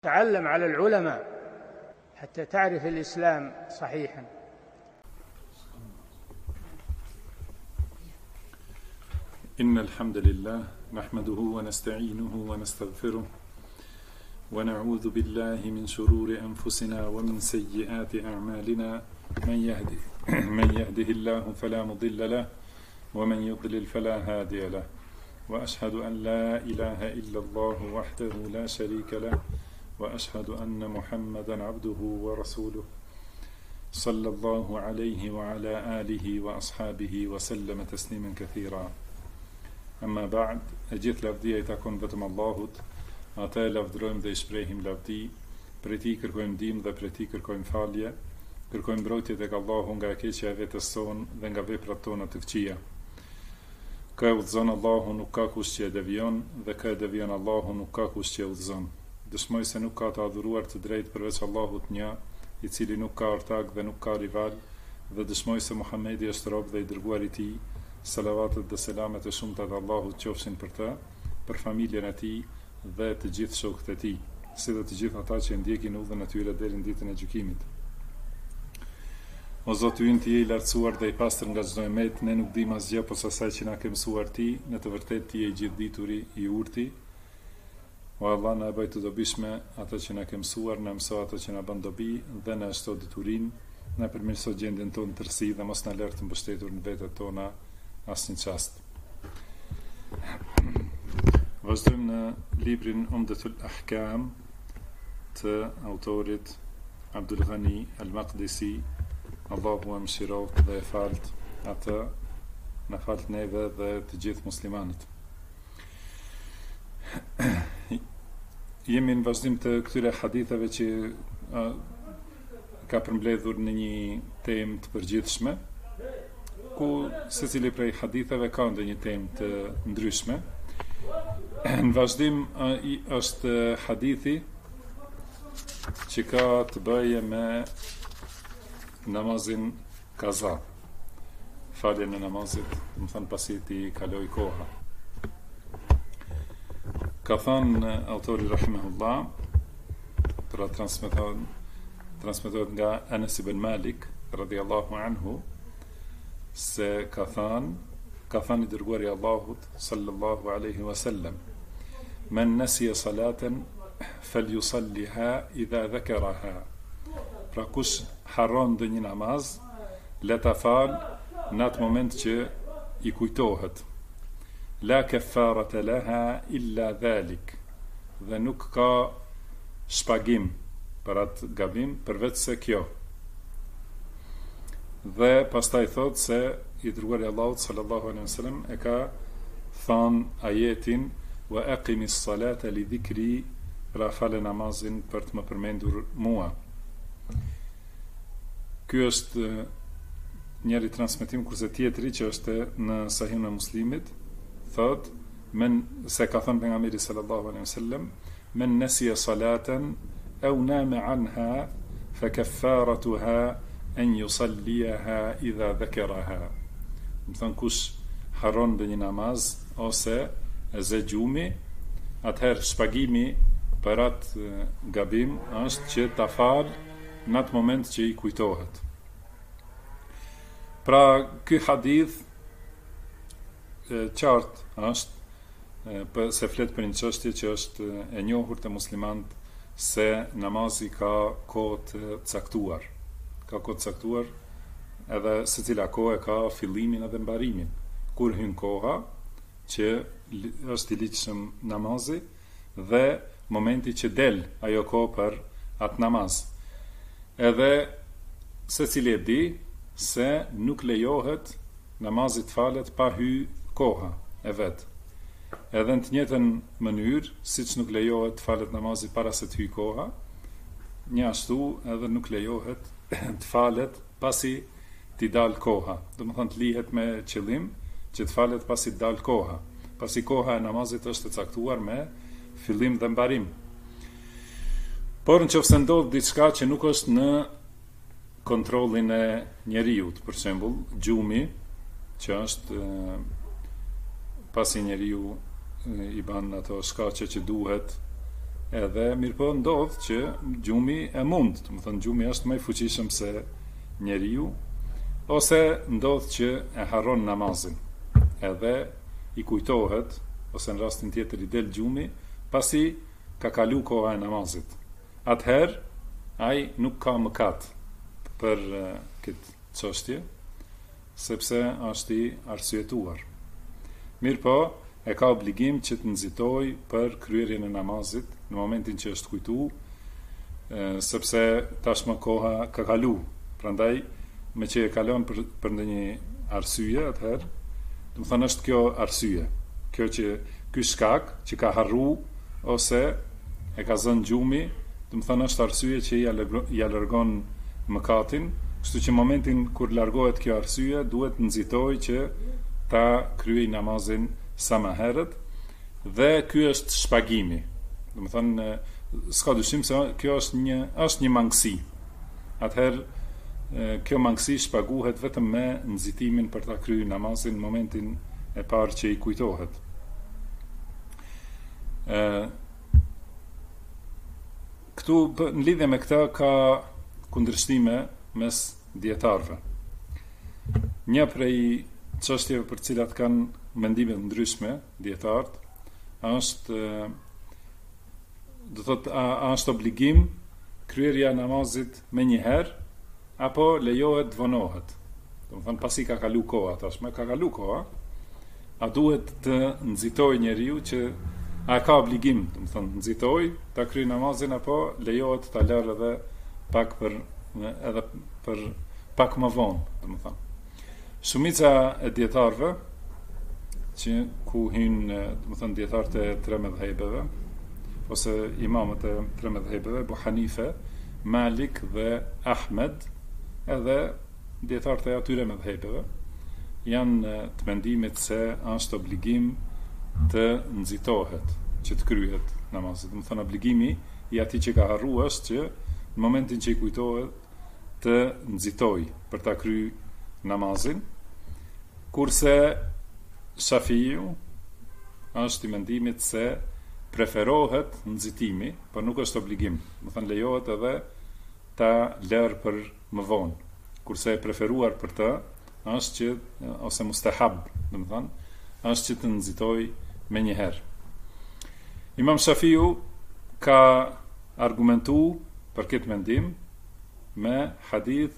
تعلم على العلماء حتى تعرف الإسلام صحيحا. إن الحمد لله نحمده ونستعينه ونستغفره ونعوذ بالله من شرور أنفسنا ومن سيئات أعمالنا من يهده الله فلا مضل له ومن يضلل فلا هادي له وأشهد أن لا إله إلا الله وحده لا شريك له وأشهد أن محمدا عبده ورسوله صلى الله عليه وعلى آله وأصحابه وسلم تسليما كثيرا. Amma ba'd, e gjithë lavdia I takon vetëm Allahut, ata e lavdrojmë dhe I shprehim lavdi, prej Tij kërkojmë ndihmë dhe prej Tij kërkojmë falje, kërkojmë mbrojtje tek Allahu nga e keqja e vetes sonë dhe nga veprat tona të këqija. Ka e udhëzon Allahu nuk ka kush që e devion, dhe ka e devion Allahu nuk ka kush që e udhëzon. Dëshmoj se nuk ka të adhuruar të drejtë përveç Allahut një, I cili nuk ka ortak dhe nuk ka rival, dhe dëshmoj se Muhamedi është rob dhe I dërguar I Tij. Salavatet dhe selamet e shumta të Allahut qofshin për të, për familjen e tij dhe të gjithë shokët e tij, si dhe të gjithë ata që ndjekin udhën e tyre deri në ditën e gjykimit. O Zoti ynë Ti je I lartësuar dhe I pastër nga çdo emet, ne nuk dimë asgjë posa asaj që na ke mësuar Ti, në të vërtetë Ti je I gjithdituri I urti. O Allah, na e bëj të dobishme atë që na ke mësuar, na mëso atë që na bën dobi dhe na shto diturinë, na përmirëso gjendjen tonë tërësi dhe mos na lër të mbështetur në vetet tona asnjë çast. Vazhdojmë në librin Umdatul Ahkam të autorit Abdul Ghani Al-Maqdisi, Allahu e mëshiroft dhe e falt atë, na falt neve dhe të gjithë muslimanët. Jemi në vazhdim të këtyre haditheve që ka përmbledhur në një temë të përgjithshme, ku secili prej haditheve ka ndonjë temë të ndryshme. Në vazhdim është hadithi që ka të bëje me namazin kaza, faljen e namazit, më thënë pasi Ti kaloi koha. Ka thënë autori rahimahullah, pra transmetohet nga Anas ibn Malik radhiyallahu anhu, se ka thënë I dërguari I Allahut sallallahu alaihi wasallam, men nasiya salaten falyusalliha idha dhakaraha. Pra kush harron ndonjë namaz, le ta fal në atë moment që I kujtohet. La kafarata laha illa dhalik. Dhe nuk ka shpagim për atë gabim përveç se kjo. Dhe pastaj thot se I dërguari Allahut sallallahu alaihi wasallam e ka thënë ajetin wa aqimis salata li dhikri, pra fale namazin për të më përmendur mua. Ky është njëri transmetim, kurse tjetri që është në Sahihun e Muslimit thot se ka thënë pejgamberi sallallahu alaihi wasallam, men nasiya salatan aw nama anha fa kaffaratuha en yusalliha idha dhakaraha. Më thënë kush harron ndonjë namaz ose e zë gjumi, atëherë shpagimi për atë gabim është që ta fal në atë moment që I kujtohet. Pra ky hadith qartë është se flet për një çështje që është e njohur te muslimanët, se namazi ka kohë të caktuar. Ka kohë të caktuar, edhe secila kohë ka fillimin edhe mbarimin. Kur hyn koha që është I ligjshëm namazi dhe momenti që del ajo kohë për atë namaz. Edhe secili e di se nuk lejohet namazi të falet pa hy koha e vet. Edhe në të njëjtën mënyrë, siç nuk lejohet të falet namazi para se të hyj koha, një ashtu edhe nuk lejohet të falet pasi t'i dal koha. Do të thonë të lihet me qëllim që të falet pasi të dal koha, pasi koha e namazit është e caktuar me fillim dhe mbarim. Por nëse ndodh diçka që nuk është në kontrollin e njeriut, për shembull, gjumi, që është pasi njeriu I ban ato shkaqe që duhet, Edhe mirë po ndodh që gjumi e mund, do të thënë gjumi është më i fuqishëm se njeriu, ose ndodh që e harron namazin, edhe i kujtohet, ose në rastin tjetër i del gjumi, pasi ka kalu koha e namazit. Atëherë, ai nuk ka mëkat për këtë çështje, sepse është i arsyetuar. Mirë po, e ka obligim që të nxitoj për kryerjen e namazit në momentin që është kujtu, sepse tashmë koha ka kalu. Prandaj, me që e kalon për ndonjë arsye, atëherë, do të thënë është kjo arsye. Ky shkak që ka harru ose e ka zënë gjumi, do të thënë është arsye që ja largon mëkatin, kështu që momentin kur largohet kjo arsye, duhet nxitoj që ta kryej namazin sa më herët, dhe ky është shpagimi. Do të thënë, s'ka dyshim se kjo është një mangësi. Atëherë, kjo mangësi shpaguhet vetëm me nxitimin për ta kryer namazin në momentin e parë që i kujtohet. Këtu në lidhje me këtë ka kundërshtime mes dietarëve. Një prej çështjeve për të cilat kanë mendime të ndryshme dietarët është, do thotë, a është obligim kryerja e namazit me një herë apo lejohet të vonohet. Do të thënë pasi ka kalu koha, tashmë ka kalu koha, a duhet të nxitoj njeriu që a ka obligim, do të thënë nxitoj ta kryej namazin apo lejohet ta lërë edhe pak për pak më vonë, do të thënë. Shumica e dietarëve që ku hynë, do të thënë dietarët e tre mëdhëbeve ose imamët e tre mëdhëbeve, Abu Hanife, Malik dhe Ahmed, edhe dietarët e atyre mëdhëbeve, janë të mendimit se është obligim të nxitohet, që të kryhet namazit. Do të thënë obligimi i atij që ka harruar është që në momentin që i kujtohet të nxitoj për ta kryer namazin, kurse Shafiu është i mendimit se preferohet nxitimi, por nuk është obligim. Do të thënë lejohet edhe ta lërë për më vonë, kurse e preferuar për të është që, ose mustahab, do të thënë, është që të nxitoj me një herë. Imam Shafiu ka argumentu për këtë mendim me hadith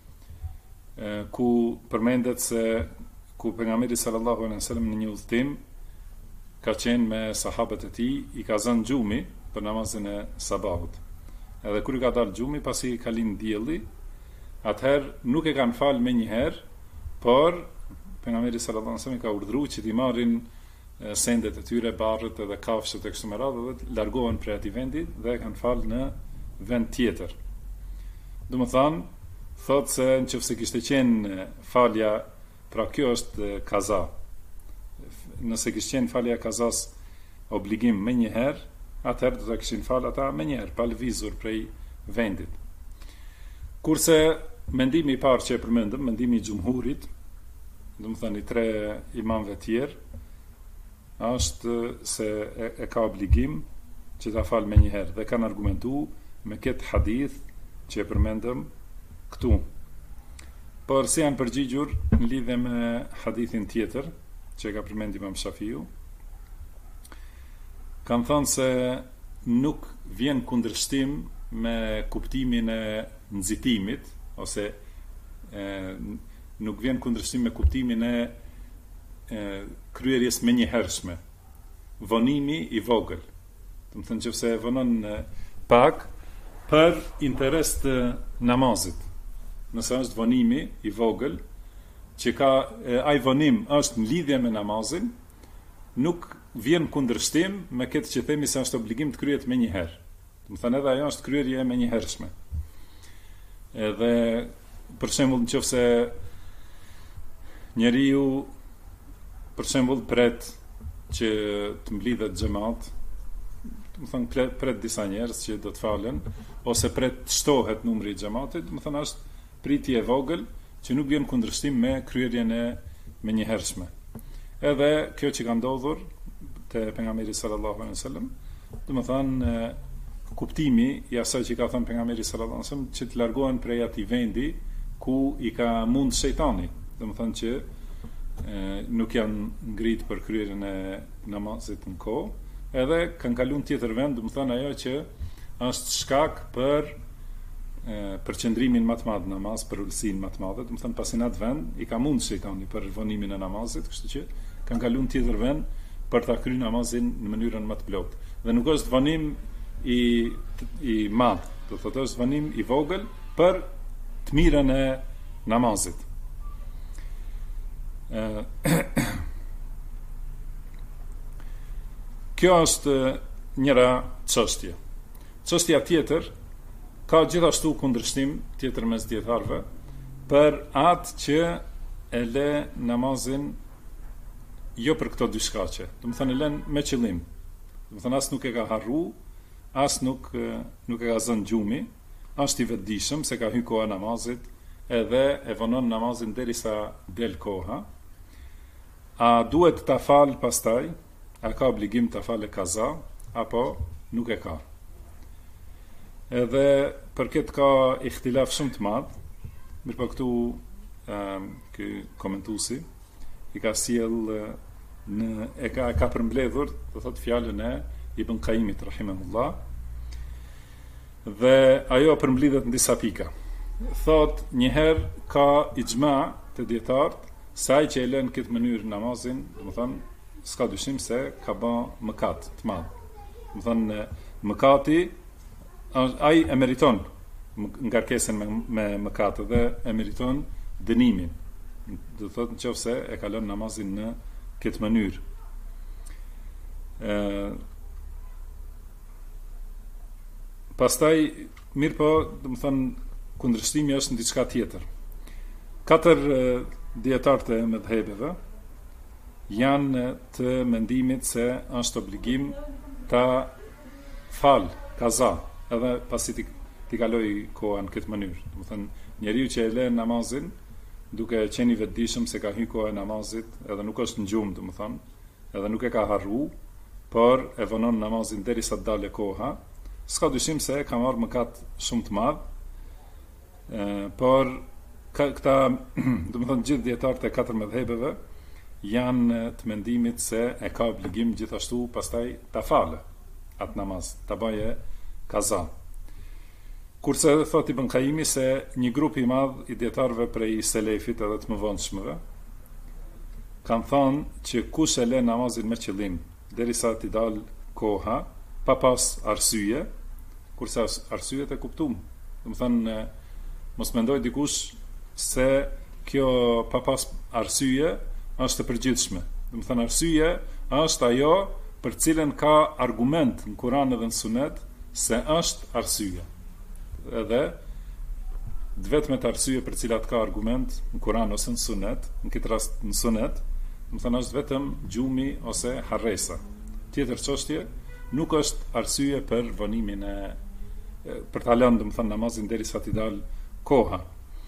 ku përmendet se ku pejgamberi sallallahu alaihi wasallam në një udhtim ka qenë me sahabët e tij, i ka zënë gjumi për namazin e sabahut. Edhe kur i ka dalë gjumi, pasi ka lind dielli, atëherë nuk e kanë falë me një herë, por pejgamberi sallallahu alaihi wasallam ka urdhëruar që t'i marrin sendet e tyre, barrët edhe kafshët e kështu me radhë, dhe largohen prej atij vendi dhe e kanë falë në vend tjetër. Do të thënë, thotë se nëse kishte qenë falja, pra kjo është kaza. Nëse kishte qenë falja kazas obligim me një herë, atëherë do ta kishin falë ata me një herë, pa lëvizur prej vendit. Kurse mendimi i parë që e përmendëm, mendimi i xhumhurit, do të thënë i tre imamëve tjerë, është se e ka obligim që ta falë me një herë, dhe kanë argumentuar me këtë hadith që e përmendëm këtu. Por si janë përgjigjur në lidhje me hadithin tjetër që ka përmendur Imam Shafiu, kanë thënë se nuk vjen kundërshtim me kuptimin e nxitimit, ose nuk vjen kundërshtim me kuptimin e kryerjes me një hershme. Vonimi i vogël. Do të thënë nëse vonon pak për interes të namazit. Nëse është vonimi i vogël, që ka ai vonim është në lidhje me namazin, nuk vjen kundërshtim me këtë që themi se është obligim të kryhet me një herë. Do të thënë edhe ajo është kryerje me një hershme. Edhe për shembull nëse njeriu për shembull pret që të mblidhet xhamat, do të thënë pret disa njerëz që do të falen, ose pret të shtohet numri i xhamatit, do të thënë është pritje e vogël që nuk vjen kundërshtim me kryerjen e menjëhershme. Edhe kjo që ka ndodhur te pejgamberi sallallahu alaihi wasallam, do të thënë kuptimi i asaj që ka thënë pejgamberi sallallahu alajhi wasallam, që të largohen prej atij vendi ku i ka mund shejtani. Domethënë që nuk janë ngrit për kryerjen e namazit në kohë, edhe kanë kaluar në tjetër vend, domethënë ajo që është shkak për përqendrimin më të madh në namaz, për ulësinë më të madhe, domethënë pasi në atë vend i ka mund shejtani për vonimin e namazit, kështu që kanë kaluar në tjetër vend për ta kryer namazin në mënyrën më të plotë. Dhe nuk është vonim i madh, do thotë është vonim i vogël për të mirën e namazit. Kjo është njëra çështje. Çështja tjetër ka gjithashtu kundërshtim tjetër mes dietarëve për atë që e le namazin jo për këto dy shkaqe. Domethënë e lën me qëllim. Domethënë as nuk e ka harru, as nuk e ka zënë gjumi, është i vetëdijshëm se ka hyrë koha namazit, edhe e vonon namazin derisa del koha. A duhet ta fal pastaj? A ka obligim ta falë kaza apo nuk e ka? Edhe për këtë ka ihtilaf shumë të madh. Mirëpo këtu ky komentuesi i ka sjell e ka përmbledhur, do thotë fjalën e Ibn Qayyimit rahimahullah. Dhe ajo përmblidhet në disa pika. Thot njëherë ka ixhma të dietarët se ai që e lën këtë mënyrë namazin, domethënë s'ka dyshim se ka bën mëkat të madh. Domethënë mëkati ai e meriton ngarkesën me mëkat dhe e meriton dënimin. Do thotë nëse e ka lënë namazin në këtë mënyrë. Pastaj mirë po, domethënë kundërshtimi është në diçka tjetër. 4 dietarë të mëdhëbeve janë të mendimit se është obligim ta fal kaza edhe pasi ti kaloj koha në këtë mënyrë. Domethënë njeriu që e lën namazin duke qenë i vetëdijshëm se ka hyrë koha e namazit, edhe nuk është në gjumë, domethënë, edhe nuk e ka harru, por e vonon namazin derisa të dalë koha, s'ka dyshim se ka marrë mëkat shumë të madh. Por këta, domethënë gjithë dietarët e 4 mëdhëbeve janë të mendimit se e ka obligim gjithashtu pastaj ta falë atë namaz, ta bëje kaza. Kurse thot Ibn Qayyimi se një grup i madh i dietarëve prej selefit edhe të mëvonshmëve kanë thënë që kush e lë namazin me qëllim derisa t'i dal koha pa pas arsye, kurse arsyet e kuptuam. Domethënë mos mendoj dikush se kjo pa pas arsye është e përgjithshme. Domethënë arsye është ajo për cilën ka argument në Kur'an edhe në Sunet se është arsye. Edhe vetëm të arsye për cilat ka argument në Kur'an ose në Sunet, në këtë rast në Sunet, domethënë është vetëm gjumi ose harresa. Tjetër çështje nuk është arsye për vonimin për ta lënë domethënë namazin derisa t'i dal koha.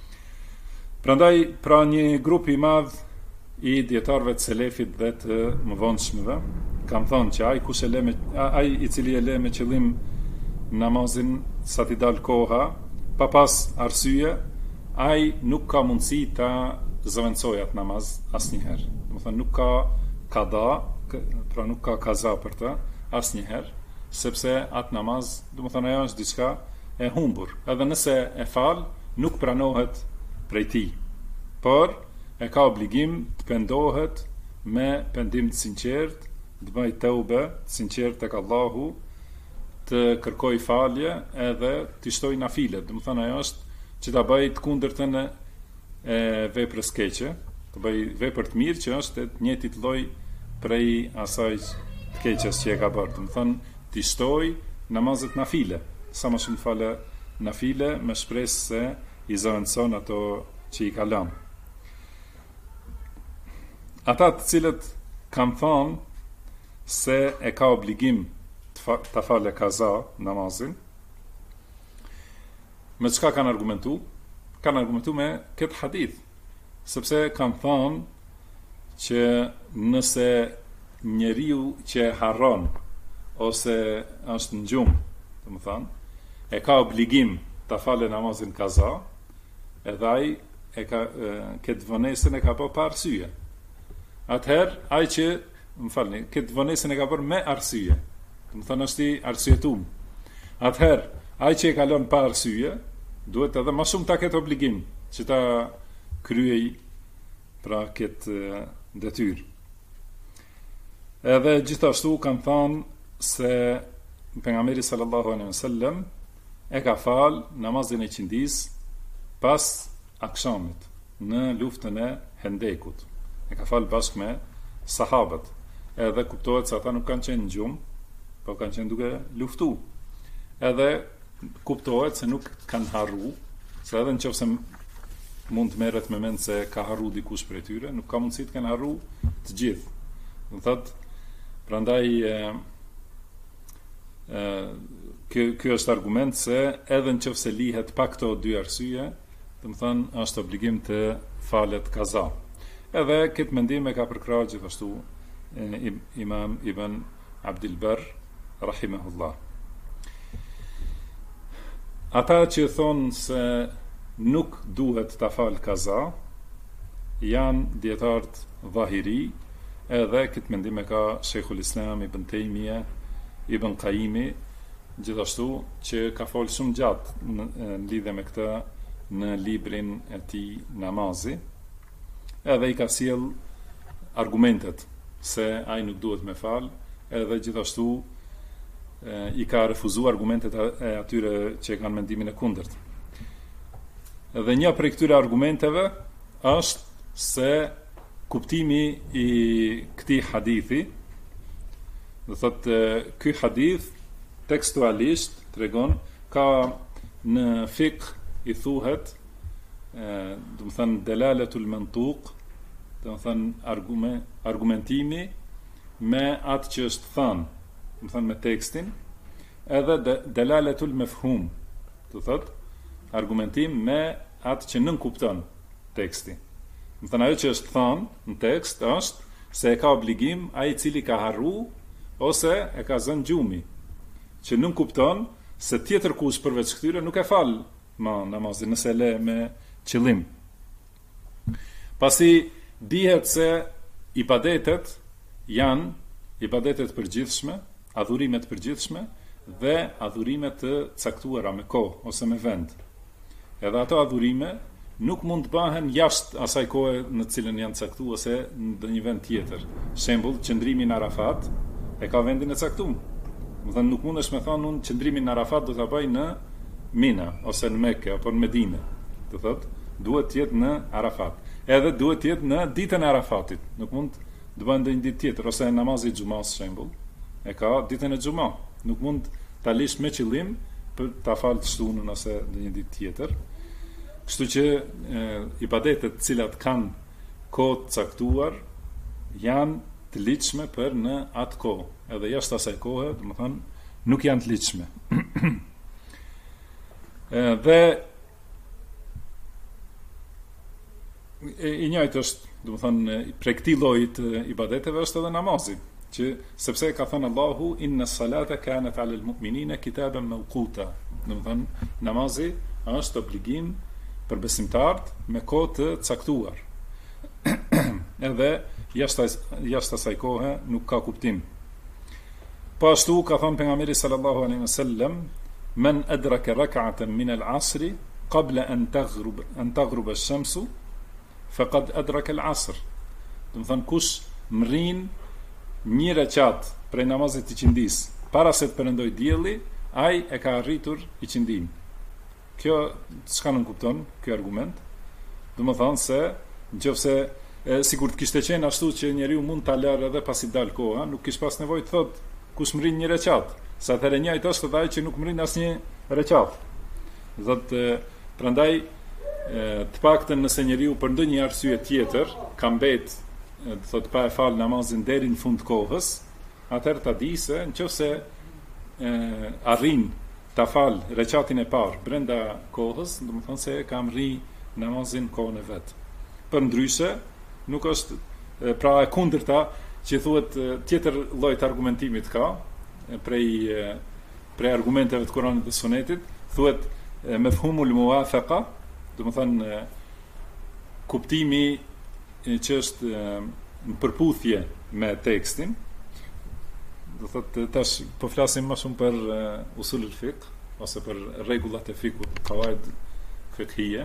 Prandaj pra një grup i madh i dietarëve të selefit dhe të mëvonshmëve kanë thënë që ai i cili e lë me qëllim namazin sa t'i dal koha pa pas arsye, ai nuk ka mundësi ta zëvendësojë atë namaz asnjëherë. Domethënë nuk ka kada, pra nuk ka kaza për të asnjëherë, sepse atë namaz, domethënë ajo është diçka e humbur. Edhe nëse e fal, nuk pranohet prej tij. Por e ka obligim të pendohet me pendim të sinqert, të bëjë teube të sinqert tek Allahu, të kërkoj falje edhe të shtoj nafilet. Domethënë ajo është që ta bëj të kundërtën e veprës keqe, të bëj vepër të mirë që është të njëjtit lloj prej asaj të keqes që e ka bërë. Domethënë të shtoj namazet nafile, sa më shumë falë nafile me shpresë se i zëvendëson ato që i ka lënë. Ata të cilët kanë thonë se e ka obligim të falë kaza namazin, me çka kanë argumentu? Kanë argumentu me këtë hadith, sepse kanë thonë që nëse njeriu që harron ose është në gjumë, e ka obligim ta falë namazin kaza, edhe ai e ka këtë vonesën e ka bërë pa arsye. Atëherë ai që, më falni, këtë vonesën e ka bërë me arsye. Është i arsyetuar. Atëherë ai që e ka lënë pa arsye, duhet edhe më shumë ta ketë obligim që ta kryej pra këtë detyrë. Edhe gjithashtu kanë thënë se pejgamberi sallallahu alaihi wasallam e ka fal namazin e qindis pas akşamit në luftën e Hendekut. E ka fal bashkë me sahabët. Edhe kuptohet se ata nuk kanë qenë në gjumë, po kanë qenë duke luftu. Edhe kuptohet se nuk kanë harru, se edhe nëse mund të merret me mend se ka harru dikush prej tyre, nuk ka mundësi të kenë harru të gjithë. Do thotë, prandaj ky është argument se edhe nëse lihet pa këto dy arsye, do të thënë është obligim të falet kaza. Edhe këtë mendim e ka përkrahur gjithashtu Imam Ibn Abdul Barr rahimahullah. Ata që thonë se nuk duhet ta fal kaza janë dietarët Dhahiri, edhe këtë mendim e ka Sheikhul Islam Ibn Taymija, Ibn Qayyimi, gjithashtu që ka folë shumë gjatë në lidhje me këtë në librin e tij Namazi, edhe i ka sjell argumentet se ai nuk duhet me fal, edhe gjithashtu i ka refuzuar argumentet e atyre që kanë mendimin e kundërt. Edhe një prej këtyre argumenteve është se kuptimi i këtij hadithi, do thotë ky hadith tekstualisht tregon ka në fiqh i thuhet do të thënë delalatul mantuq, do të thënë argumentimi me atë që është thënë, do të thënë me tekstin, edhe delalatul mafhum, do thotë argumentim me atë që nënkupton teksti. Do të thënë ajo që është thënë në tekst është se e ka obligim ai i cili ka harru ose e ka zënë gjumi, që nënkupton se tjetër kush përveç këtyre nuk e fal namazin nëse le me qëllim. Pasi dihet se ibadetet janë ibadetet përgjithshme, adhurimet përgjithshme dhe adhurimet të caktuara me kohë ose me vend. Edhe ato adhurime nuk mund të bëhen jashtë asaj kohe në të cilën janë caktuar ose në ndonjë vend tjetër. Shembull, qëndrimi në Arafat e ka vendin e caktuar. Do thënë nuk mundesh me thonë unë qëndrimin në Arafat do ta bëj në Mina ose në Mekë apo në Medinë. Do thotë duhet të jetë në Arafat. Edhe duhet të jetë në ditën e Arafatit. Nuk mund të bëjë ndonjë ditë tjetër, ose namazi i xumas shembull. E ka ditën e xumë. Nuk mund ta lish me qëllim për ta falë shtunën ose ndonjë ditë tjetër. Kështu që ibadetet të cilat kanë kohë të caktuar janë të ligjshme për në atë kohë. Edhe jashtë asaj kohe, do të thënë, nuk janë të ligjshme. Dhe i njëjtë është, do të thënë, prej këtij lloji të ibadeteve është edhe namazi, që sepse ka thënë Allahu inna salata kanat 'alal mu'minina kitaban mawquta. Do të thënë, namazi është obligim për besimtarët me kohë të caktuar. Edhe jashtë asaj kohe nuk ka kuptim. Po ashtu ka thënë pejgamberi sallallahu alaihi wasallam men adraka rak'atan min al-'asr qabla an taghrub ash-shamsu faqad adraka al-'asr. Do të thënë kush mrin një rekat prej namazit të qindis para se të perëndoj dielli, ai e ka arritur i qindin. Kjo çka nuk kupton ky argument? Do të thonë se nëse sikur të kishte qenë ashtu që njeriu mund ta larë edhe pasi dal koha, nuk kish pas nevojë të thotë kush mrin një rekat, sa atëherë njëjtë është edhe ai që nuk mrin asnjë rekat. Thotë prandaj të paktën nëse njeriu për ndonjë arsye tjetër ka mbet, do thotë pa e fal namazin deri në fund kohës, atëherë ta di se nëse arrin ta fal rekatin e parë brenda kohës, do të thonë se ka mri namazin kohën e vet. Përndryshe nuk është pra e kundërta që thuhet tjetër lloj të argumentimit ka prej prej argumenteve të Kuranit dhe Sunetit, thuhet mefhumul muwafaqa, do të thënë kuptimi që është në përputhje me tekstin. Do thotë tash po flasim më shumë për usulul fiqh ose për rregullat e fikut, qawaid fiqhie.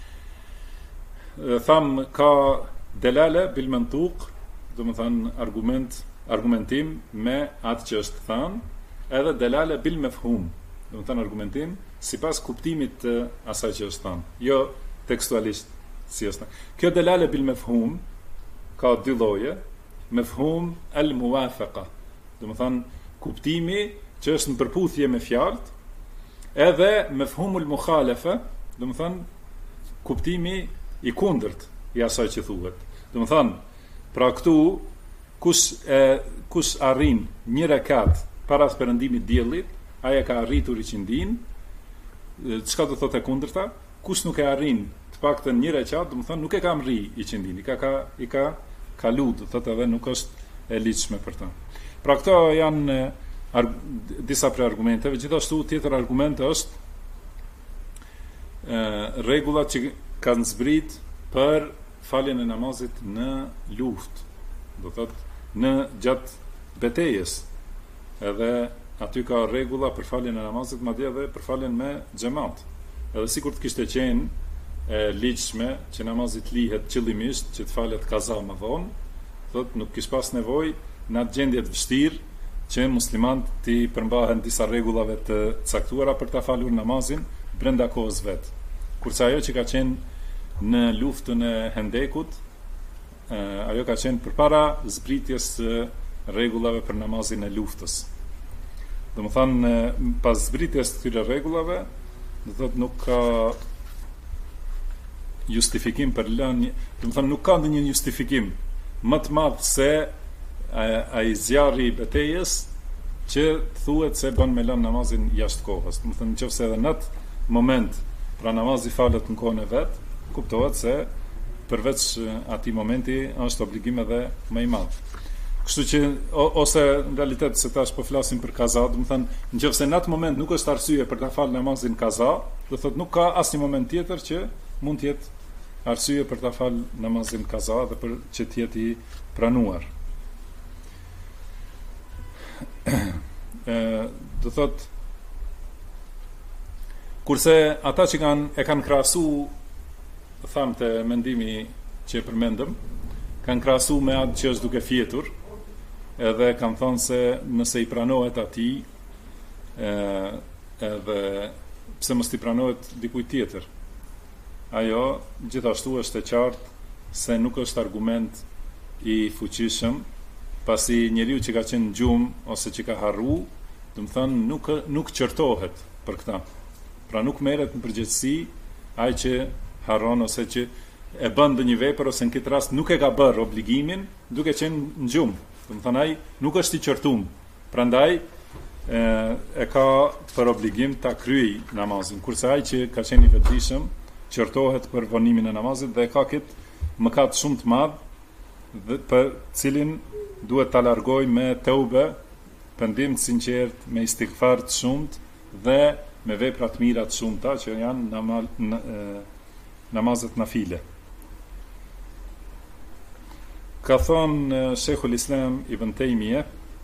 Tham ka delale bil mantuq, do të thënë argumentim me atë që është thënë, edhe delale bil mafhum, do të thënë argumentim sipas kuptimit të asaj që është thënë, jo tekstualisht si është. Kjo delale bil mafhum ka dy lloje, mafhum al muwafaqa, do të thënë kuptimi që është në përputhje me fjalët, edhe mafhumul mukhalafa, do të thënë kuptimi i kundërt i asaj që thuhet. Do të thënë, pra këtu kush arrin një rekat para perëndimit diellit, ai e ka arritur i qindin. Çka do thotë e kundërta? Kush nuk e arrin të paktën një rekat, do të thënë nuk e ka mri i qindin, i ka kalu, do thotë edhe nuk është e ligjshme për ta. Pra këto janë disa prej argumenteve. Gjithashtu tjetër argument është rregullat që kanë zbrit për faljen e namazit në luftë, do thotë në gjatë betejës. Edhe aty ka rregulla për faljen e namazit, madje edhe për faljen me xhamat. Edhe sikur të kishte qenë e ligjshme që namazi të lihet qëllimisht, që të falet kaza më vonë, thotë nuk kish pas nevojë në atë gjendje të vështirë që muslimanët të përmbahen disa rregullave të caktuara për ta falur namazin brenda kohës vet. Kurse ajo që ka qenë në luftën e Hendekut, ajo ka qenë përpara zbritjes së rregullave për namazin e luftës. Do të thonë pas zbritjes të këtyre rregullave, do të thotë nuk ka justifikim për lënë, do të thonë nuk ka ndonjë justifikim më të madh se ai zjarri i betejës që thuhet se bën me lënë namazin jashtë kohës. Do të thonë nëse edhe në atë moment pra namazi falet në kohën e vet, kuptohet se përveç atij momenti është obligim edhe më i madh. Kështu që ose në realitet se tash po flasim për kaza, do të thënë nëse në atë moment nuk është arsye për ta falë namazin kaza, do thotë nuk ka asnjë moment tjetër që mund të jetë arsye për ta falë namazin kaza dhe për që të jetë i pranuar. Do thotë kurse ata që kanë krahasu thamte mendimi që e përmendëm, kanë krahasu me atë që është duke fjetur, edhe kanë thonë se nëse i pranohet atij, edhe pse mos i pranohet dikujt tjetër. Ajo gjithashtu është e qartë se nuk është argument i fuqishëm, pasi njeriu që ka qenë në gjumë ose që ka harru, do të thënë nuk çertohet për këtë. Pra nuk merret në përgjegjësi ai që harron ose që e bën ndonjë vepër ose në këtë rast nuk e ka bërë obligimin duke qenë në gjumë. Do të thënë ai nuk është i qertuar. Prandaj e ka për obligim ta kryejë namazin. Kurse ai që ka qenë i vetëdijshëm qertohet për vonimin e namazit dhe ka këtë mëkat shumë të madh dhe për cilin duhet ta largojë me teube, pendim të sinqert, me istighfar të shumt dhe me vepra të mira të shumta që janë namazet nafile. Ka thonë Sheikhul Islam Ibn Taymije,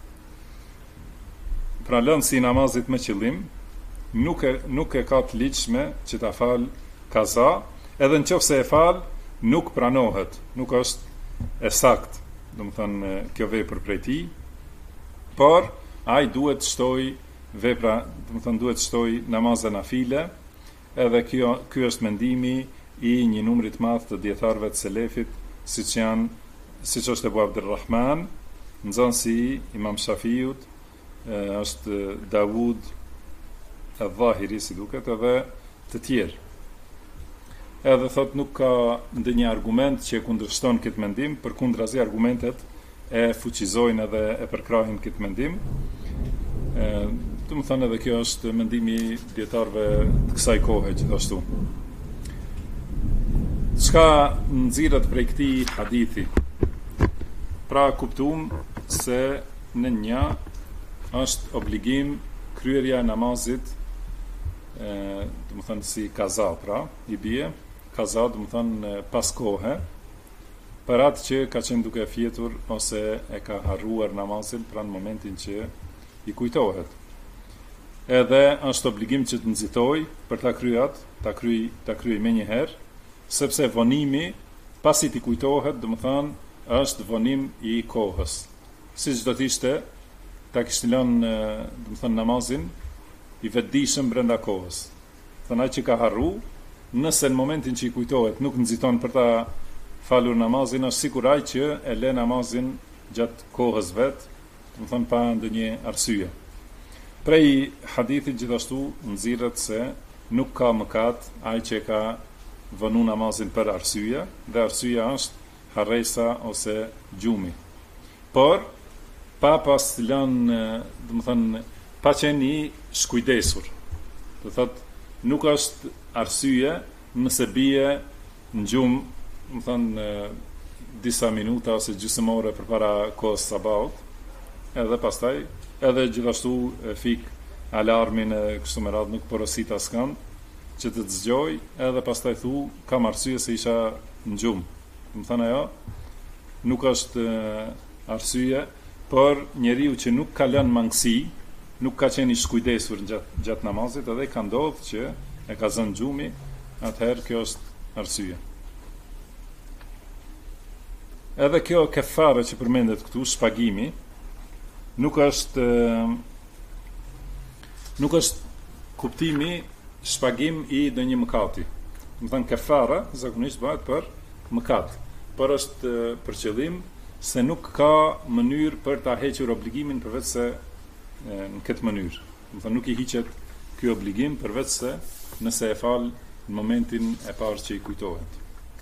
pra lëndsi i namazit me qëllim nuk e ka të ligjshme që ta fal kaza, edhe nëse e fal nuk pranohet, nuk është e saktë, do të thënë kjo vepër prej tij, por ai duhet të shtojë vepra, do të thënë duhet të shtojë namazet nafile, edhe ky është mendimi i një numri të madh të dietarëve të selefit, siç është Abu Abdurrahman, nxënësi i Imam Shafiut, është Davud al-Zahiri si duket, edhe të tjerë. Edhe thot nuk ka ndonjë argument që kundërshton këtë mendim, përkundrazi argumentet e fuqizojnë edhe e përkrahin këtë mendim. Do të thënë edhe kjo është mendimi i dietarëve të kësaj kohe gjithashtu. Çka nxirret prej këtij hadithi? Pra kuptuam se në një është obligim kryerja e namazit, do më thënë si kaza, pra, i bie, kaza do më thënë pas kohe, për atë që ka qenë duke fjetur ose e ka harruar namazin pra në momentin që i kujtohet. Edhe është obligim që të nxitoj për ta kryat, ta kryej me një herë, sepse vonimi pasi t'i kujtohet, do më thënë, është vonim i kohës. Siç do t'ishte ta kishte lënë, do më thënë, namazin i vetëdijshëm brenda kohës. Thënë ai që ka harru, nëse në momentin që i kujtohet nuk nxiton për ta falur namazin, është sikur ai që e lë namazin gjatë kohës vet, do të thënë pa ndonjë arsye. Prej hadithit gjithashtu nxirret se nuk ka mëkat ai që ka vënë namazin për arsye, dhe arsyeja është harresa ose gjumi. Por pa pas lënë, do të thënë, pa qenë i shkujdesur. Do thotë nuk është arsye nëse bie në gjumë, më thënë, disa minuta ose gjysmore përpara kohës sabaut, edhe pastaj, edhe gjithashtu fik alarmin e kështu me radhë, nuk porosit askan, që të dëgjoj, edhe pastaj thu, kam arsye se isha në gjumë. Më thënë ajo, nuk është arsye, por njeriu që nuk ka lënë mangësi, nuk ka qenë i shkujdesur gjatë namazit, edhe ka ndodhur që e ka zënë gjumi, atëherë kjo është arsye. Edhe kjo kefare që përmendet këtu, shpagimi, nuk është kuptimi shpagim i ndonjë mëkati. Do të thënë kefara zakonisht bëhet për mëkat, por është për qëllim se nuk ka mënyrë për ta hequr obligimin përveç se në këtë mënyrë. Do të thënë nuk i hiqet ky obligim përveç se nëse e fal në momentin e parë që i kujtohet.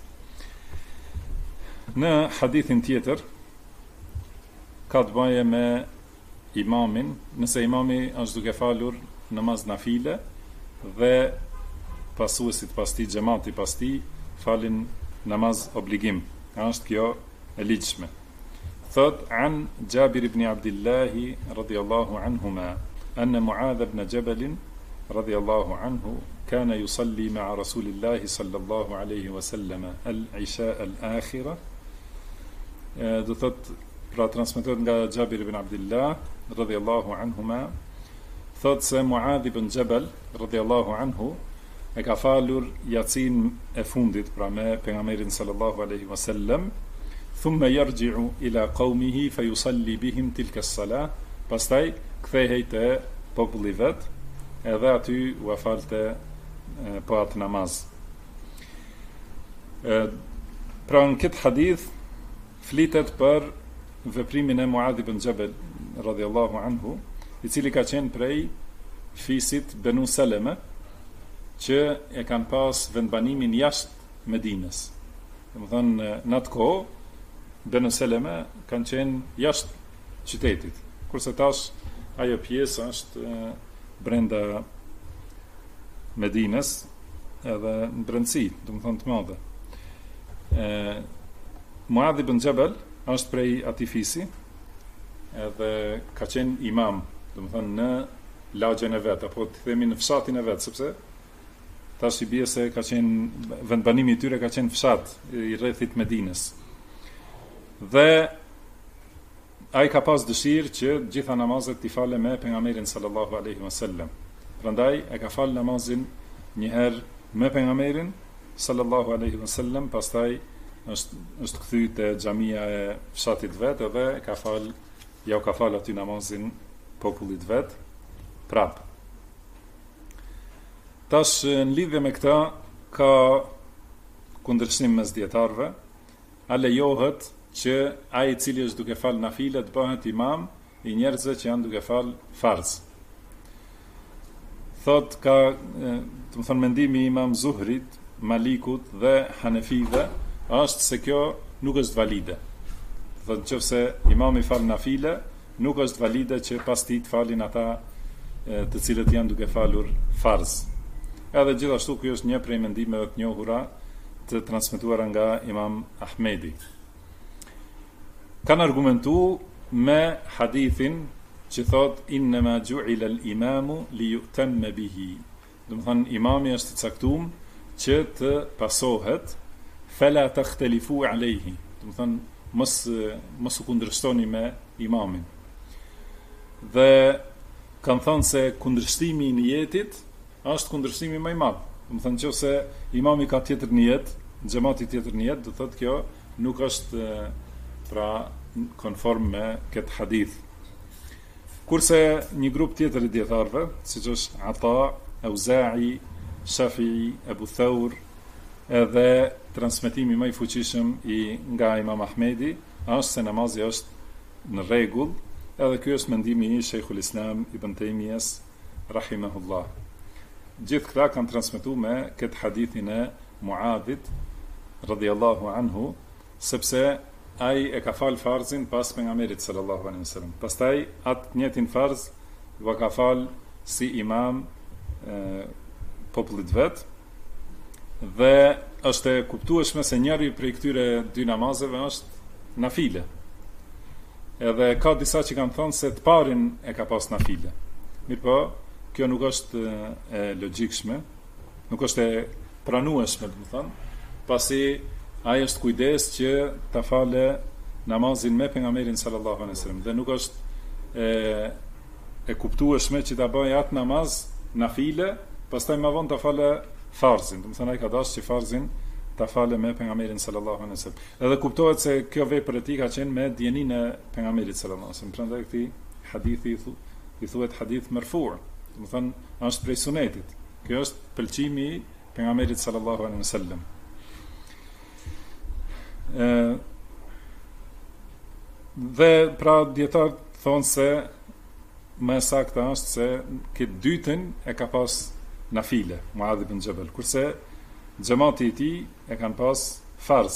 Në hadithin tjetër ka të bëjë me imamin, nëse imami është duke falur namaz nafile dhe pasuesit pas tij, xhamati pas tij falin namaz obligim. Është kjo e ligjshme. Thot an Jabir ibn Abdullah radiyallahu anhuma anna Muadh ibn Jabal radiyallahu anhu كان يصلي مع رسول الله صلى الله عليه وسلم العشاء الآخرة. Do thot, pra transmetohet nga Jabir ibn Abdullah radhiyallahu anhuma, thot se Muadh ibn Jabal radhiyallahu anhu e ka falur yacin e fundit, pra me pejgamberin sallallahu alaihi wasallam, thumma yarji'u ila qaumihi fayusalli bihim tilka as-salah, pastaj kthehej te populli vet, edhe aty u falte po atë namaz. Pra në këtë hadith flitet për veprimin e Muadh ibn Jabal radhiyallahu anhu, i cili ka qenë prej fisit Benu Seleme, që e kanë pas vendbanimin jashtë Medinës. Domethënë në atë kohë Benu Seleme kanë qenë jashtë qytetit, kurse tash ajo pjesë është brenda Medinës, edhe në brendësi, domethënë të madhe. Muadh ibn Jabal është prej atij fisi, edhe ka qenë imam, domethënë në lagjen e vet, apo të themi në fshatin e vet, sepse tash i bie se ka qenë vendbanimi i tyre ka qenë fshat i rrethit Medinës. Dhe ai ka pas dëshirë që gjitha namazet t'i fale me pejgamberin sallallahu alaihi wasallam. Prandaj e ka fal namazin një herë me pejgamberin sallallahu alaihi wasallam, pastaj është kthy te xhamia e fshatit vet edhe ka fal aty namazin popullit vet prap. Tash në lidhje me këtë ka kundërshtim mes dietarëve, a lejohet që ai i cili është duke fal nafile të bëhet imam i njerëzve që janë duke fal farz. Thot ka, të më thënë, mendimi i Imam Zuhrit, Malikut dhe Hanefive është se kjo nuk është valide. Thot nëse imami fal nafile, nuk është valide që pas tij të falin ata të cilët janë duke falur farz. Edhe gjithashtu kjo është një prej mendimeve të njohura të transmetuara nga Imam Ahmedi. Kanë argumentu me hadithin që thot innama ju'ila al-imamu li yu'tamma bihi. Do të thonë imami është i caktuar që të pasohet, fala takhtalifu alayhi. Do të thonë mos u kundërshtoni me imamin. Dhe kanë thënë se kundërshtimi i niyetit është kundërshtimi më i madh. Do të thonë nëse imami ka tjetër niyet, xhamati tjetër niyet, do thotë kjo nuk është pra konform me këtë hadith. Kurse një grup tjetër i dietarëve, siç është Ata, Auza'i, Shafi'i, Abu Thawr, edhe transmetimi më i fuqishëm nga Imam Ahmedi, është se namazi është në rregull, edhe ky është mendimi i Sheikhul Islam Ibn Taymiyes rahimahullah. Gjithë këta kanë transmetuar me këtë hadithin e Muadhit radhiyallahu anhu, sepse ai e ka fal farzin pas pejgamberit sallallahu alaihi wasallam. Pastaj atë njëjtin farz va ka fal si imam popullit vet, dhe është e kuptueshme se njëri prej këtyre dy namazeve është nafile. Edhe ka disa që kanë thonë se të parin e ka pas nafile. Mirpo, kjo nuk është e logjikshme, nuk është e pranueshme, do të thonë, pasi ai është kujdes që ta falë namazin me pejgamberin sallallahu alaihi wasallam, dhe nuk është e kuptueshme që ta bëjë atë namaz nafile, pastaj më vonë ta falë farzin. Do të thonë ai ka dashur që farzin ta falë me pejgamberin sallallahu alaihi wasallam. Edhe kuptohet se kjo vepër e tij ka qenë me dijenin e pejgamberit sallallahu alaihi wasallam. Prandaj këtij hadithi i thuhet hadith marfu'. Do të thonë është prej sunetit. Kjo është pëlqimi i pejgamberit sallallahu alaihi wasallam. Dhe pra dietar thonë se më saktë është se këtë dytën e ka pas nafile, Muadh ibn Jabal, kurse xhamati i tij e kanë pas farz.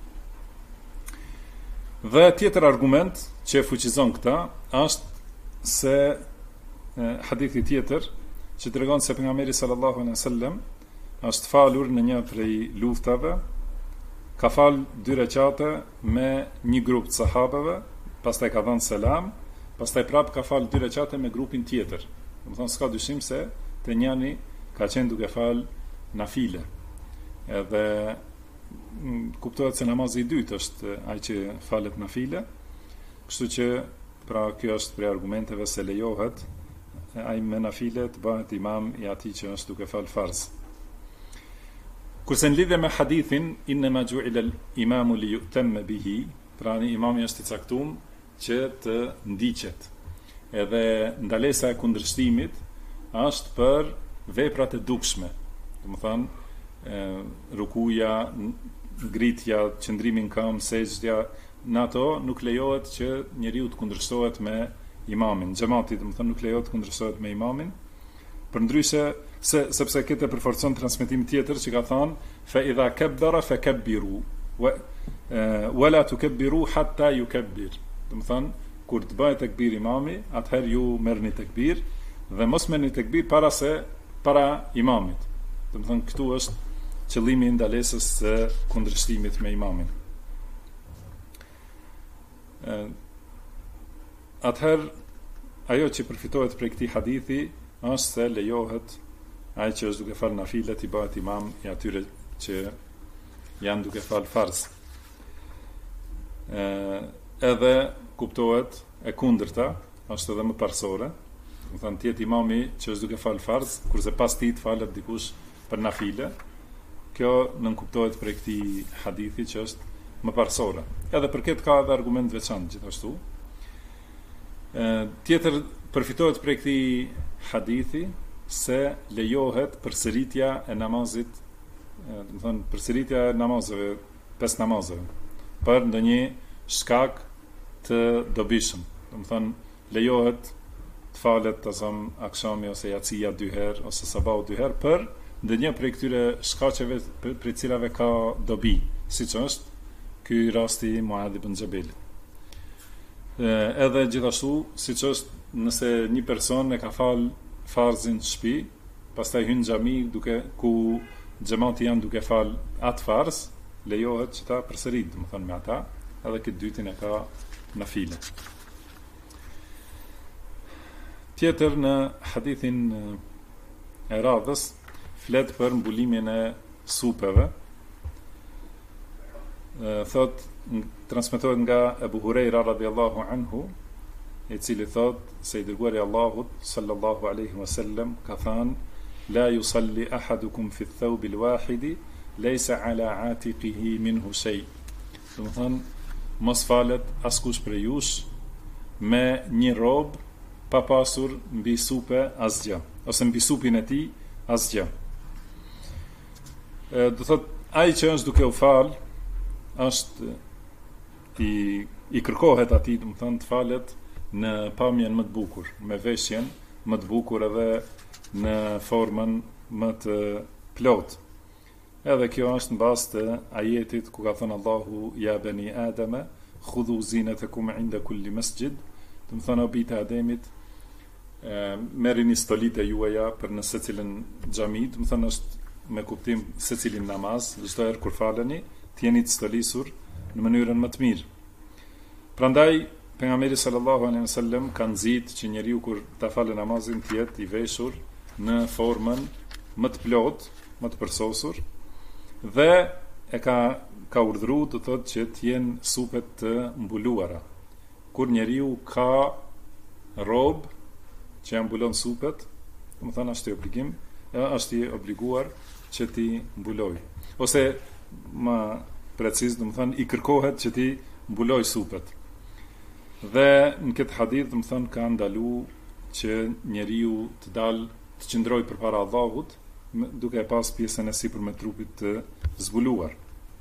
Dhe tjetër argument që e fuqizon këta është se hadithi tjetër që tregon se pejgamberi sallallahu alaihi wasallam është falur në një prej luftave, ka fal 2 rekate me një grup të sahabeve, pastaj ka dhënë selam, pastaj prap ka fal 2 rekate me grupin tjetër. Do të thonë s'ka dyshim se te njëri ka qenë duke fal nafile. Edhe kuptohet se namazi i dytë është ai që falet nafile, kështu që pra kjo është prej argumenteve se lejohet ai me nafile të bëhet imam i atij që është duke fal farz. Kurse në lidhje me hadithin innama ju'ila al-imamu li yu'tamma bihi, pra imami është i caktuar që të ndiqet. Edhe ndalesa e kundërshtimit është për veprat e dukshme. Do të thonë rukuja, ngritja, qëndrimi në këmbë, sejdja, në ato nuk lejohet që njeriu të kundërshtohet me imamin. Xhamati, do të thonë, nuk lejohet të kundërshtohet me imamin. Përndryshe sepse këtë përforcon transmetim tjetër që ka thënë fa idha kabbara fakabbiru wa la tukabbiru hatta yukabbir. Do të thonë, kur të bëhet tekbir imami, atëherë ju merrni tekbir dhe mos merrni tekbir para imamit. Do të thonë, këtu është qëllimi i ndalesës së kundërshtimit me imamin. Atëherë ajo që përfitohet prej këtij hadithi është se lejohet ai që është duke fal nafilet i bëhet imam i atyre që janë duke fal farz. Edhe kuptohet e kundërta, është edhe më parsore. Do të thonë, tjetë imami që është duke fal farz, kurse pas tij falet dikush për nafile. Kjo nën kuptohet prej këtij hadithi që është më parsore. Edhe për këtë ka edhe argument veçantë gjithashtu. Tjetër përfitohet prej këtij hadithi se lejohet përsëritja e namazit, do të thonë përsëritja e namazeve, 5 namazeve, për ndonjë shkak të dobishëm. Do të thonë lejohet të falet tasam akşami ose jacia 2 herë ose sabahu 2 herë për ndonjë prej këtyre shkaqeve për cilave ka dobi, siç është ky rasti i Muadh ibn Jabalit. Edhe gjithashtu, siç është nëse një person e ka fal farzin në shtëpi, pastaj hyn në xhami ku xhamati janë duke fal atë farz, lejohet që ta përsërit, do të thonë me ata, edhe këtë dytin e ka nafile. tjetër në hadithin e radhës flet për mbulimin e supeve. Thot, transmetohet nga Ebu Hurejra radhiyallahu anhu, i cili thot se i dërguari i Allahut sallallahu alaihi wasallam ka thënë: la yusalli ahadukum fi ath-thawb al-wahid laysa ala atiqihi minhu shay. Do të thonë, mos falet askush prej jush me një rob pa pasur mbi supe asgjë, ose mbi supin e tij asgjë. Do thot, ai që është duke u fal është i kërkohet atij, do të thonë, të falet në pamjen më të bukur, me veshjen më të bukur edhe në formën më të plot. Edhe kjo është në bazë të ajetit ku ka thënë Allahu: ja bani Adama khudhu zinatakum inda kulli masjid. Do të thonë, o bijtë e Ademit, merrini stolitë juaja për në secilin xhami, do të thonë është me kuptim secilin namaz, çdo herë kur faleni, të jeni të stolisur në mënyrën më të mirë. Prandaj pejgamberi sallallahu alaihi wasallam ka nxit që njeriu kur ta falë namazin të jetë i veshur në formën më të plot, më të përsosur, dhe e ka urdhëruar, do thotë, që të jenë supet të mbuluara. Kur njeriu ka rob që ja mbulon supet, do të thonë është i obliguar që ti mbuloj. Ose më precis, do të thonë, i kërkohet që ti mbuloj supet. Dhe në këtë hadith, do të thonë, ka ndalu që njeriu të dalë të qëndrojë përpara Allahut duke pas pjesën e sipër me trupit të zbuluar.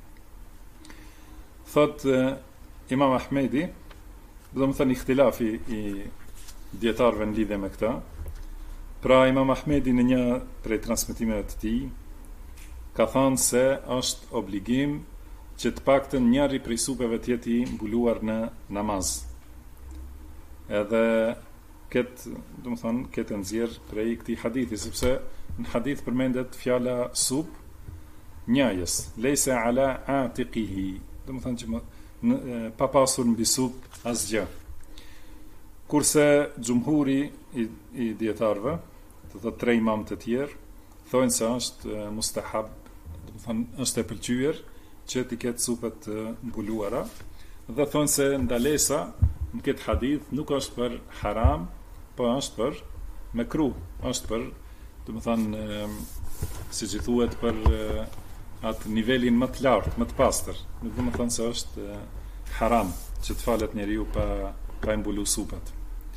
Thot Imam Ahmedi, do të thonë, ihtilafi i dietarëve në lidhje me këtë. Pra Imam Ahmedi në një prej transmetimeve të tij ka thënë se është obligim që të paktën njëri prej supeve të jetë i mbuluar në namaz. Edhe këtë, do të thonë, këtë nxjerr prej këtij hadithi, sepse në hadith përmendet fjala sup njajës, lejse ala atiqihi, do të thonë që pa pasur mbi sup asgjë. Kurse xhumhuri i dietarëve, do të tre imam të tjerë, thonë se është mustahab, do të thonë është e pëlqyer që të ketë supet të mbuluara, dhe thonë se ndalesa në këtë hadith nuk është për haram, po është për mekruh, është për, do të thonë, siç i thuhet, për atë nivelin më të lartë, më të pastër. Nuk do të thonë se është haram që të falet njeriu pa mbulu supet.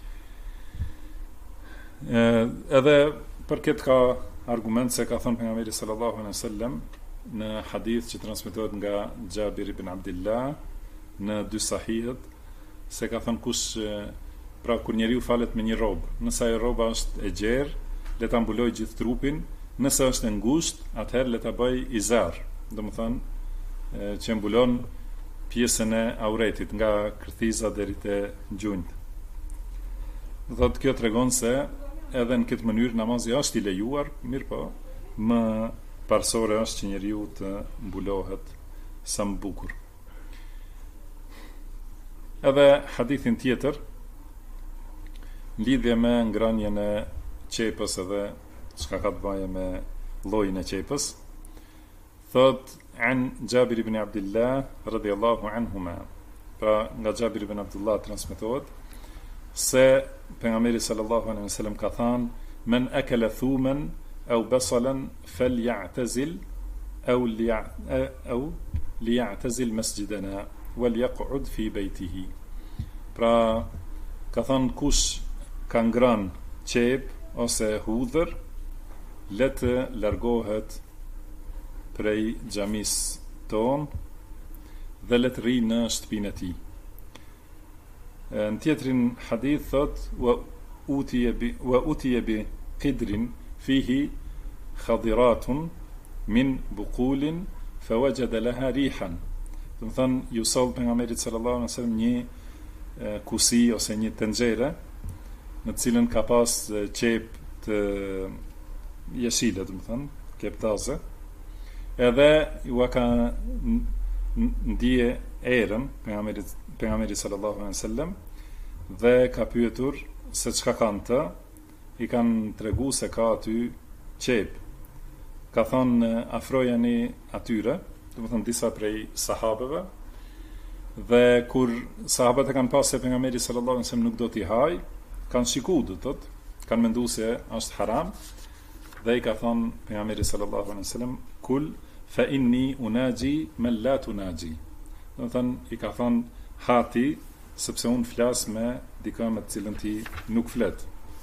Edhe për këtë ka argument se ka thënë pejgamberi sallallahu alaihi wasallam në hadith që transmetohet nga Jabir ibn Abdullah në dy sahihet, se ka thënë kush, pra kur njeriu falet me një robë, nëse ajo rroba është e gjerë, le ta mbuloj gjithë trupin, nëse është e ngushtë, atëherë le ta bëj izar, domethënë që mbulon pjesën e auretit nga kërthiza deri te gjunjt. Thotë, kjo tregon se edhe në këtë mënyrë namazi është i lejuar, mirë po, më parsore është që njeriu të mbulohet sa më bukur. Edhe hadithin tjetër, në lidhje me ngrënien e qepës edhe çka ka të bëjë me llojin e qepës, thot an Jabir ibn Abdullah radhiyallahu anhuma, pra nga Jabir ibn Abdullah transmetohet se pejgamberi sallallahu alaihi wasallam ka thënë: men akala thuman aw basalan faly'tazil aw liy'tazil masjidana walyaq'ud fi baytihi. Pra ka thënë, kush ka ngrënë qep ose hudhër, le të largohet prej xhamis ton dhe le të rrijë në shtëpinë e tij. Në tjetrin hadith thot: wa utiya bi qidrin fihi khadiratun min buqulin fawajada laha rihan. Do të thonë, ju soll pejgamberit sallallahu alaihi wasallam një kusi ose një tenxhere në të cilën ka pas qep të jeshile, do të thonë, keptaze, edhe ju ka ndije erën pejgamberi sallallahu alaihi wasallam dhe ka pyetur se çka kanë të, i kanë tregu se ka aty qep. Ka thonë afrojeni atyre, do të thonë disa prej sahabeve, dhe kur sahabët e kanë pasë se pejgamberi sallallahu alaihi wasallam nuk do t'i haj, kanë shikuar, do thotë, kanë menduar se është haram, dhe i ka thonë pejgamberi sallallahu alaihi wasallam kul fa inni unaji man la tunaji. Do thonë i ka thonë hati sepse unë flas me dikë me të cilën ti nuk flet.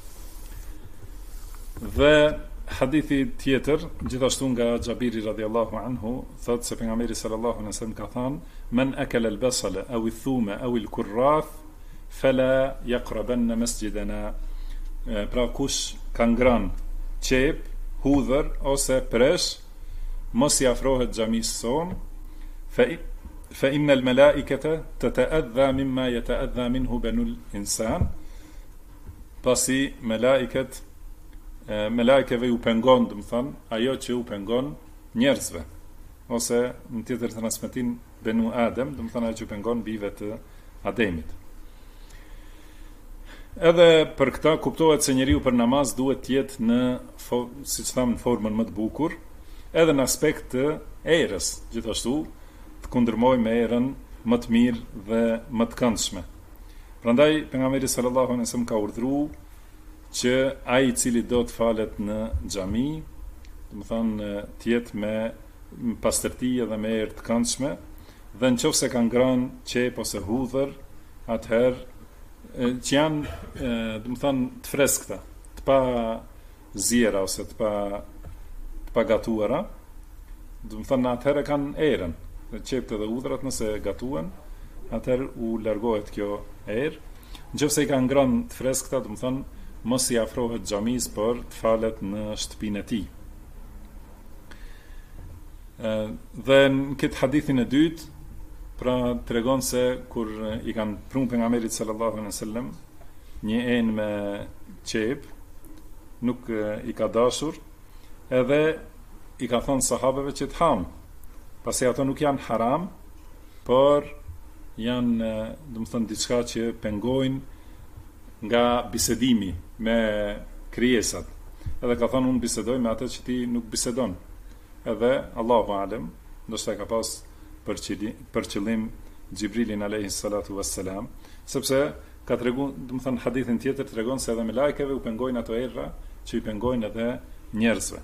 Dhe hadithi tjetër, gjithashtu nga Xhabiri radhiyallahu anhu, thotë se pejgamberi sallallahu alaihi wasallam ka thënë: "Men akala al-basala aw al-thuma aw al-kurrath fala yaqrabanna masjidana." Pra kush ka ngran qep, hudhër ose presh, mos i afrohet xhamisë son, fa inna al-malaikata tata'adha mimma yata'adha minhu banul insan. Pasi melekeve u pengon, do të thonë, ajo që u pengon njerëzve, ose në tjetër transmetim benu Adem, do të thonë ajo që u pengon bijve të Ademit. Edhe për këta kuptohet se njeriu për namaz duhet të jetë në, siç thamë, në formën më të bukur, edhe në aspekt të erës, gjithashtu të kundërmoj me erën më të mirë dhe më të këndshme. Prandaj pejgamberi sallallahu alaihi wasallam ka urdhëruar që ai i cili do të falet në xhami, do të thonë të jetë me pastërti dhe me erë të këndshme, dhe nëse ka ngrënë qep ose hudhër, atëherë që janë, do të thonë, të freskëta, të pa ziera ose të pa gatuara, do të thonë atëherë kanë erën. Qepët dhe hudhrat nëse gatuan, atëherë u largohet kjo erë. Nëse i kanë ngrënë të freskëta, do të thonë mos i afrohet xhamis për të falet në shtëpinë e tij. Dhe në këtë hadithin e dytë, pra tregon se kur i kanë prunë pejgamberit sallallahu alaihi wasallam një enë me qep, nuk i ka dashur, edhe i ka thonë sahabeve që të hamë, pasi ato nuk janë haram, por janë, do të thonë, diçka që pengojnë nga bisedimi me krijesat. Edhe ka thonë unë bisedoj me atë që ti nuk bisedon. Edhe Allahu alem, ndoshta ka pas për qëllim Xhibrilin alayhi salatu wassalam, sepse ka treguar, do të thonë, hadithin tjetër tregon se edhe me lajkeve u pengojnë ato erra që i pengojnë edhe njerëzve.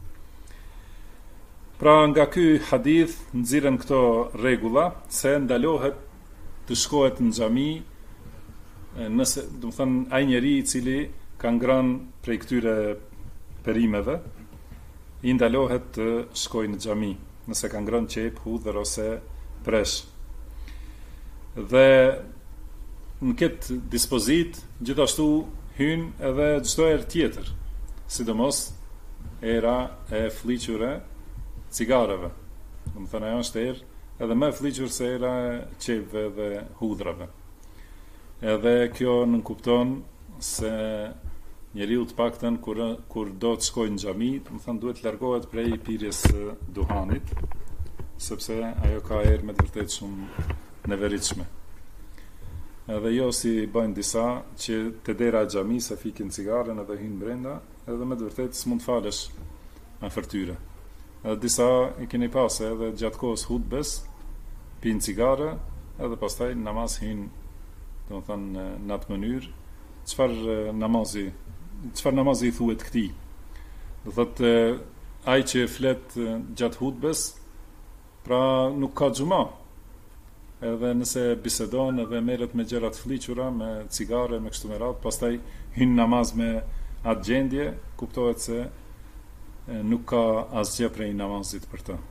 Pra nga ky hadith nxirren këto rregulla se ndalohet të shkohet në xhami nëse, do të thonë, ai njeri i cili ka ngrënë prej këtyre perimeve, i ndalohet të shkojë në xhami nëse ka ngrënë qep, hudhër ose presh. Dhe në këtë dispozit gjithashtu hyn edhe çdo erë tjetër, sidomos era e fliqure cigareve. Do të thonë ajo është erë edhe më e fliqur se era e qepëve dhe hudhrave. Edhe kjo nënkupton se njeriu të paktën kur do të shkojë në xhami, do të thonë duhet të largohet prej pirjes së duhanit, sepse ajo ka erë me të vërtetë shumë neveritshme. Edhe jo si bëjnë disa që te dera e xhamisë fikin cigaren edhe hyjnë brenda, edhe me të vërtetë s'mund të falesh me fërtyre. Edhe disa i keni pasë edhe gjatë kohës hutbes, pinë cigare, edhe pastaj namaz hyjnë, do të thonë, në atë mënyrë, çfarë namazi i thuhet këtij? Do thotë ai që flet gjatë hutbes, pra nuk ka xhuma. Edhe nëse bisedon edhe merret me gjëra të fliqura, me cigare, me kështu me radhë, pastaj hyn namaz me atë gjendje, kuptohet se nuk ka asgjë prej namazit për të.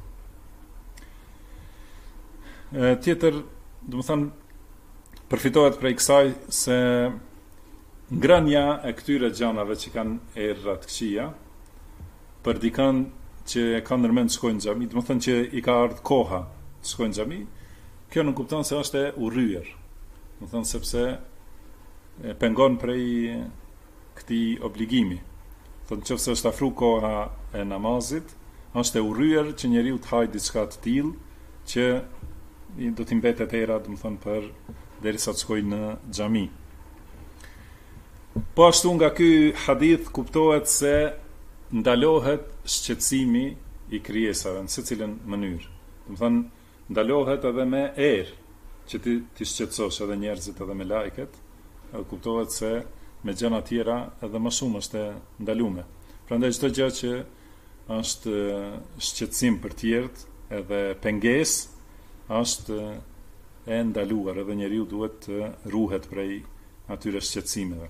Tjetër, do të thonë, përfitohet prej kësaj se ngrënia e këtyre gjanave që kanë erra të këqija për dikën që ka ndërmend të shkojnë në xhami, do të thonë që i ka ardhur koha të shkojnë në xhami, kjo nuk kupton se është e urryer. Do të thonë sepse pengon prej këtij obligimi. Thonë nëse është afru koha e namazit, është e urryer që njeriu të hajë diçka të tillë që do t'i mbetet era, do të thonë, për derisa të shkojë në xhami. Po ashtu nga ky hadith kuptohet se ndalohet shqetësimi i krijesave në secilën mënyrë. Do të thonë ndalohet edhe me erë që ti shqetësosh edhe njerëzit edhe me lajket, edhe kuptohet se me gjëra tjera edhe më shumë është e ndaluar. Prandaj çdo gjë që është shqetësim për tjerët edhe pengesë është e ndaluar, edhe njeriu duhet të ruhet prej atyre shqetësimeve.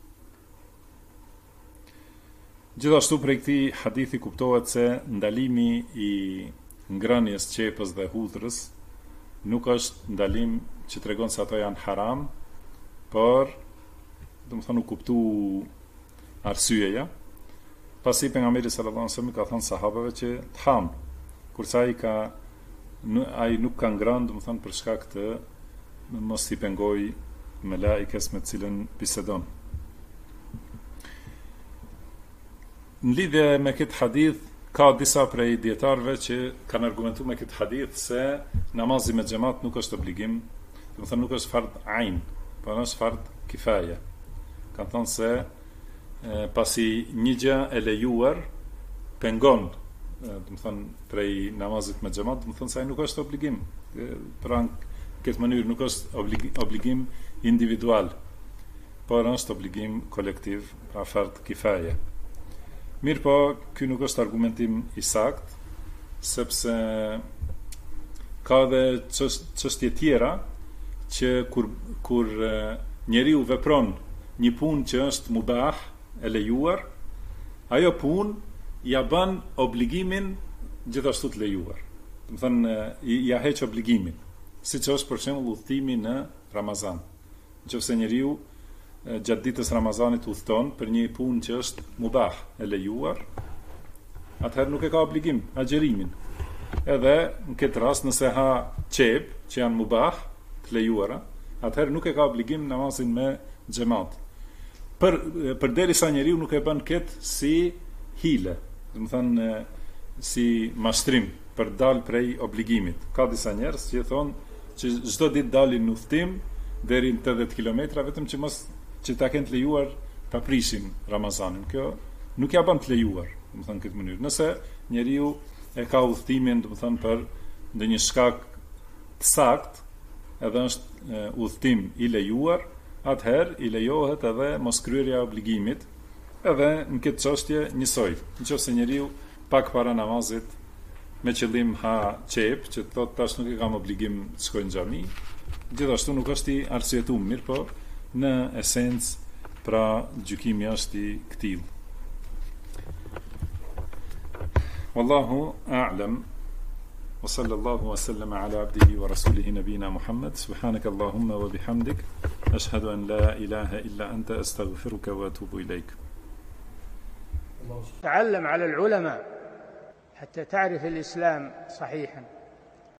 Gjithashtu prej këtij hadithi kuptohet se ndalimi i ngrënies qepës dhe hudhrës nuk është ndalim që tregon se ato janë haram, por domethënë u kuptu arsyeja. Pasi pejgamberi sallallahu alajhi wasallam ka thënë sahabeve që të hanë, kurse ai nuk ka ngrënë, domethënë për shkak të mos i pengoj me laikes me të cilën bisedon. Në lidhje me këtë hadith, ka disa prej dietarëve që kanë argumentuar me këtë hadith se namazi me xhamat nuk është obligim, domethënë nuk është fard ain, por është fard kifaje. Kanë thënë se pasi një gjë e lejuar pengon, domethënë prej namazit me xhamat, domethënë se ai nuk është obligim. Pra në këtë mënyrë nuk është obligim individual, por është obligim kolektiv, pra fard kifaje. Mirë po, ky nuk është argumentim i sakt, sepse ka dhe çështje tjera që kur njeriu vepron një punë që është mubah, e lejuar, ajo punë ja bën obligimin gjithashtu të lejuar. Do të thënë ja heq obligimin, siç është për shembull udhtimi në Ramazan. Nëse njeriu gjatë ditës Ramazanit udhton për një punë që është mubah, e lejuar, atëherë nuk e ka obligim agjerimin. Edhe në këtë rast nëse ha qep që janë mubah, të lejuara, atëherë nuk e ka obligim namazin me xhamat. Përderisa njeriu nuk e bën këtë si hile, do të thënë si mashtrim për dal prej obligimit. Ka disa njerëz që thonë që çdo ditë dalin në udhtim deri në 80 kilometra vetëm që mos që ta kenë të lejuar ta prishin Ramazanin. Kjo nuk ja bën të lejuar, do të thënë këtë mënyrë. Nëse njeriu e ka udhtimin, do të thënë për ndonjë shkak të saktë, edhe është udhtim i lejuar, atëherë i lejohet edhe moskryerja e obligimit, edhe në këtë çështje njësoj. Nëse njeriu pak para namazit me qëllim ha qep, që thotë tash nuk e kam obligim të shkoj në xhami, gjithashtu nuk është i arsyetuar, mirë po në esencë pra gjykimi është i këtillë. Wallahu a'lam. وصلى الله وسلم على عبده ورسوله نبينا محمد سبحانك اللهم وبحمدك أشهد أن لا إله إلا أنت أستغفرك وأتوب إليك. تعلم على العلماء حتى تعرف الإسلام صحيحا.